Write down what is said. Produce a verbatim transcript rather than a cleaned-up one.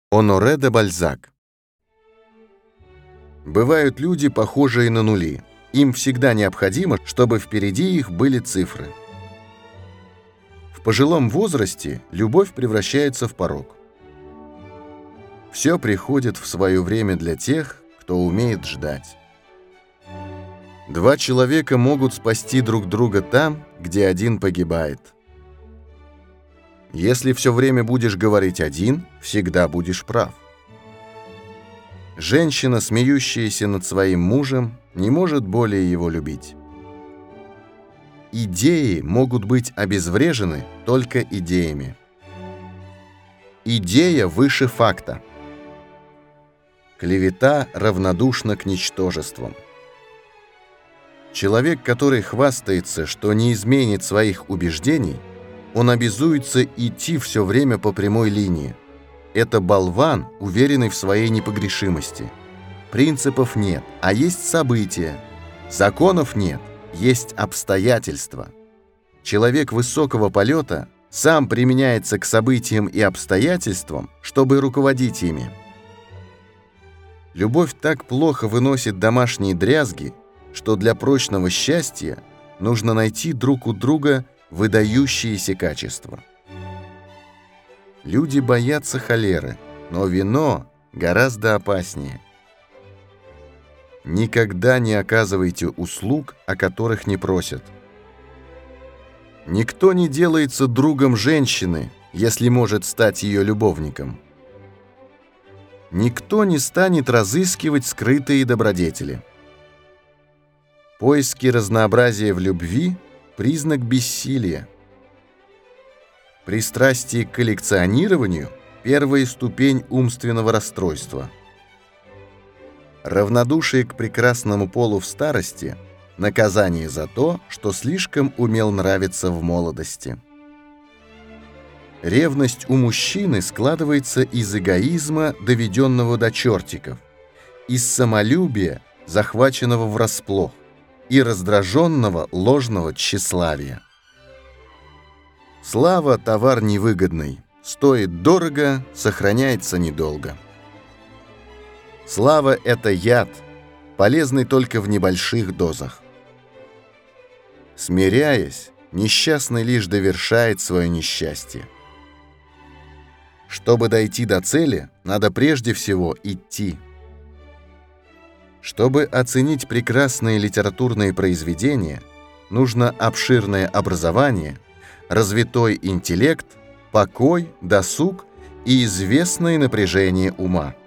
Оноре де Бальзак. Бывают люди, похожие на нули. Им всегда необходимо, чтобы впереди их были цифры. В пожилом возрасте любовь превращается в порок. Все приходит в свое время для тех, кто умеет ждать. Два человека могут спасти друг друга там, где один погибает. Если все время будешь говорить один, всегда будешь прав. Женщина, смеющаяся над своим мужем, не может более его любить. Идеи могут быть обезврежены только идеями. Идея выше факта. Клевета равнодушна к ничтожествам. Человек, который хвастается, что не изменит своих убеждений, он обязуется идти все время по прямой линии. Это болван, уверенный в своей непогрешимости. Принципов нет, а есть события. Законов нет, есть обстоятельства. Человек высокого полета сам применяется к событиям и обстоятельствам, чтобы руководить ими. Любовь так плохо выносит домашние дрязги, что для прочного счастья нужно найти друг у друга выдающиеся качества. Люди боятся холеры, но вино гораздо опаснее. Никогда не оказывайте услуг, о которых не просят. Никто не делается другом женщины, если может стать ее любовником. Никто не станет разыскивать скрытые добродетели. Поиски разнообразия в любви – признак бессилия. Пристрастие к коллекционированию – первая ступень умственного расстройства. Равнодушие к прекрасному полу в старости – наказание за то, что слишком умел нравиться в молодости. Ревность у мужчины складывается из эгоизма, доведенного до чертиков, из самолюбия, захваченного врасплох, и раздраженного ложного тщеславия. Слава – товар невыгодный, стоит дорого, сохраняется недолго. Слава – это яд, полезный только в небольших дозах. Смиряясь, несчастный лишь довершает свое несчастье. Чтобы дойти до цели, надо прежде всего идти. Чтобы оценить прекрасные литературные произведения, нужно обширное образование, развитой интеллект, покой, досуг и известное напряжение ума.